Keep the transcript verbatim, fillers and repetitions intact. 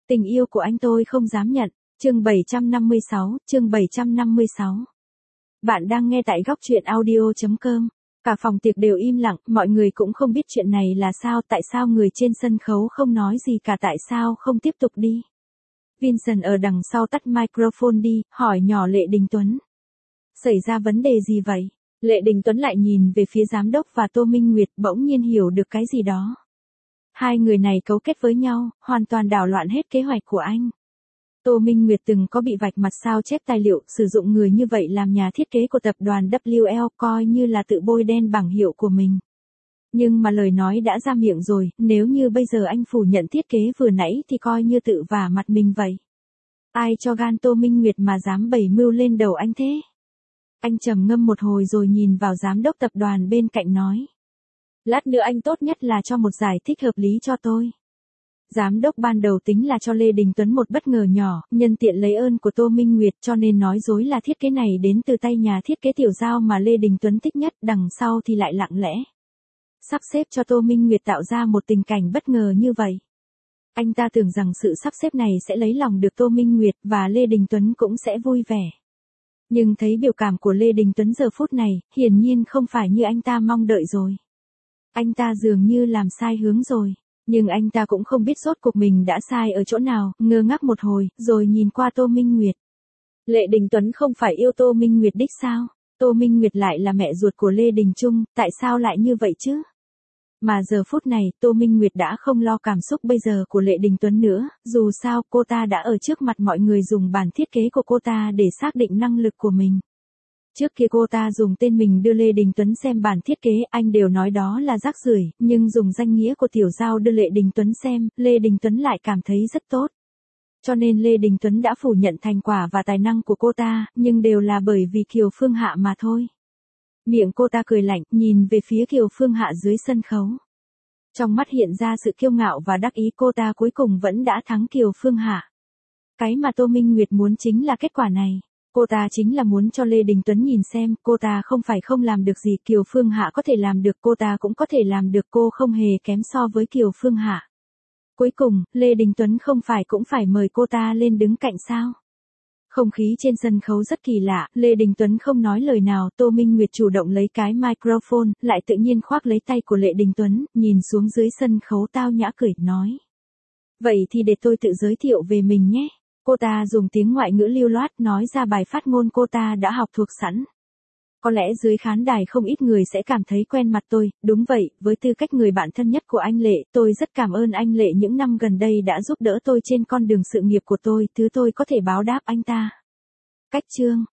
Tình yêu của anh tôi không dám nhận. Chương bảy trăm năm mươi sáu, chương bảy trăm năm mươi sáu. Bạn đang nghe tại góc truyện audio chấm com. Cả phòng tiệc đều im lặng, mọi người cũng không biết chuyện này là sao, tại sao người trên sân khấu không nói gì cả, tại sao không tiếp tục đi. Vincent ở đằng sau tắt microphone đi, hỏi nhỏ Lệ Đình Tuấn. Xảy ra vấn đề gì vậy? Lệ Đình Tuấn lại nhìn về phía giám đốc và Tô Minh Nguyệt, bỗng nhiên hiểu được cái gì đó. Hai người này cấu kết với nhau, hoàn toàn đảo loạn hết kế hoạch của anh. Tô Minh Nguyệt từng có bị vạch mặt sao chép tài liệu, sử dụng người như vậy làm nhà thiết kế của tập đoàn W L, coi như là tự bôi đen bảng hiệu của mình. Nhưng mà lời nói đã ra miệng rồi, nếu như bây giờ anh phủ nhận thiết kế vừa nãy thì coi như tự vả mặt mình vậy. Ai cho gan Tô Minh Nguyệt mà dám bày mưu lên đầu anh thế? Anh trầm ngâm một hồi rồi nhìn vào giám đốc tập đoàn bên cạnh nói. Lát nữa anh tốt nhất là cho một giải thích hợp lý cho tôi. Giám đốc ban đầu tính là cho Lê Đình Tuấn một bất ngờ nhỏ, nhân tiện lấy ơn của Tô Minh Nguyệt, cho nên nói dối là thiết kế này đến từ tay nhà thiết kế tiểu giao mà Lê Đình Tuấn thích nhất, đằng sau thì lại lặng lẽ sắp xếp cho Tô Minh Nguyệt tạo ra một tình cảnh bất ngờ như vậy. Anh ta tưởng rằng sự sắp xếp này sẽ lấy lòng được Tô Minh Nguyệt và Lê Đình Tuấn cũng sẽ vui vẻ. Nhưng thấy biểu cảm của Lê Đình Tuấn giờ phút này, hiển nhiên không phải như anh ta mong đợi rồi. Anh ta dường như làm sai hướng rồi. Nhưng anh ta cũng không biết rốt cuộc mình đã sai ở chỗ nào, ngơ ngác một hồi, rồi nhìn qua Tô Minh Nguyệt. Lệ Đình Tuấn không phải yêu Tô Minh Nguyệt đích sao? Tô Minh Nguyệt lại là mẹ ruột của Lê Đình Trung, tại sao lại như vậy chứ? Mà giờ phút này, Tô Minh Nguyệt đã không lo cảm xúc bây giờ của Lệ Đình Tuấn nữa, dù sao cô ta đã ở trước mặt mọi người dùng bản thiết kế của cô ta để xác định năng lực của mình. Trước kia cô ta dùng tên mình đưa Lê Đình Tuấn xem bản thiết kế, anh đều nói đó là rác rưởi, nhưng dùng danh nghĩa của tiểu giao đưa Lê Đình Tuấn xem, Lê Đình Tuấn lại cảm thấy rất tốt. Cho nên Lê Đình Tuấn đã phủ nhận thành quả và tài năng của cô ta, nhưng đều là bởi vì Kiều Phương Hạ mà thôi. Miệng cô ta cười lạnh, nhìn về phía Kiều Phương Hạ dưới sân khấu. Trong mắt hiện ra sự kiêu ngạo và đắc ý, cô ta cuối cùng vẫn đã thắng Kiều Phương Hạ. Cái mà Tô Minh Nguyệt muốn chính là kết quả này. Cô ta chính là muốn cho Lê Đình Tuấn nhìn xem, cô ta không phải không làm được gì, Kiều Phương Hạ có thể làm được, cô ta cũng có thể làm được, cô không hề kém so với Kiều Phương Hạ. Cuối cùng, Lê Đình Tuấn không phải cũng phải mời cô ta lên đứng cạnh sao? Không khí trên sân khấu rất kỳ lạ, Lê Đình Tuấn không nói lời nào, Tô Minh Nguyệt chủ động lấy cái microphone, lại tự nhiên khoác lấy tay của Lê Đình Tuấn, nhìn xuống dưới sân khấu tao nhã cười, nói. Vậy thì để tôi tự giới thiệu về mình nhé. Cô ta dùng tiếng ngoại ngữ lưu loát nói ra bài phát ngôn cô ta đã học thuộc sẵn. Có lẽ dưới khán đài không ít người sẽ cảm thấy quen mặt tôi, đúng vậy, với tư cách người bạn thân nhất của anh Lệ, tôi rất cảm ơn anh Lệ những năm gần đây đã giúp đỡ tôi trên con đường sự nghiệp của tôi, thứ tôi có thể báo đáp anh ta. Cách chương.